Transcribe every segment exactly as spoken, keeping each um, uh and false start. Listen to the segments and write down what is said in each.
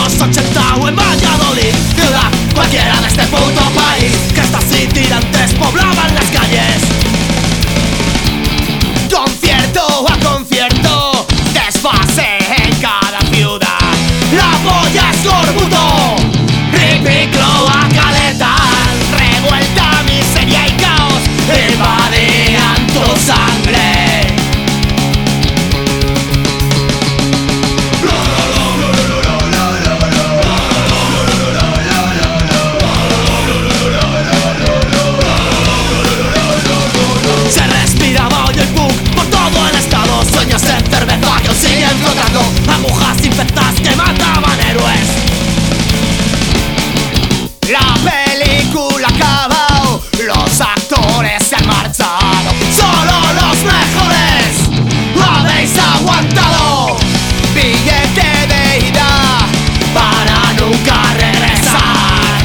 los ochenta o en Valladolid, ciudad cualquiera de este puto país, que estas y tirantes poblaban las calles. Concierto a concierto, desfase en cada ciudad. La polla es Corbuto, Ripi, Cloaca, letal, revuelta, miseria y caos invadían tu sangre. Se respiraba hoy el punk por todo el estado, sueños en cerveza que aún siguen flotando, agujas infectadas que mataban héroes. La película ha acabado, los actores se han marchado, solo los mejores habéis aguantado. Billete de ida para nunca regresar.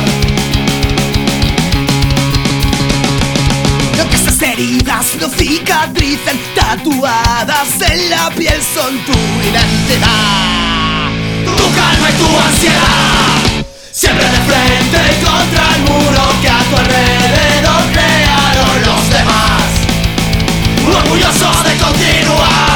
Lo que esas heridas no cicatricen, tatuadas en la piel son tu identidad, tu calma y tu ansiedad. Siempre de frente contra el muro que a tu alrededor crearon los demás, orgullosos de continuar.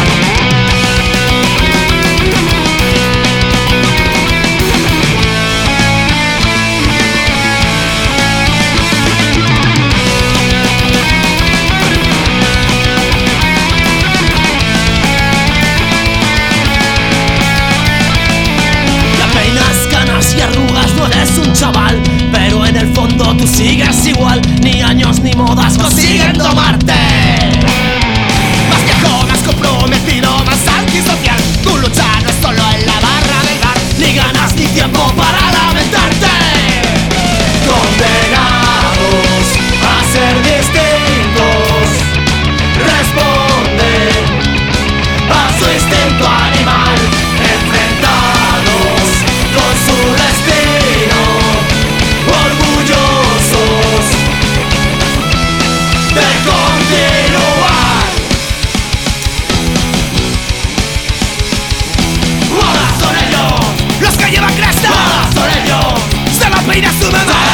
Y arrugas, no eres un chaval, pero en el fondo tú sigues igual. Ni años ni modas consiguen tomarte. Más viejo, más comprometido, más antisocial. Tu lucha no es solo en la barra del bar, ni ganas ni tiempo para lamentarte. Condenados a ser distintos, responden a su instinto animal, enfrentados con su destino, orgullosos de continuar. Ahora son ellos los que llevan cresta, ahora son ellos, se la peina su mamá.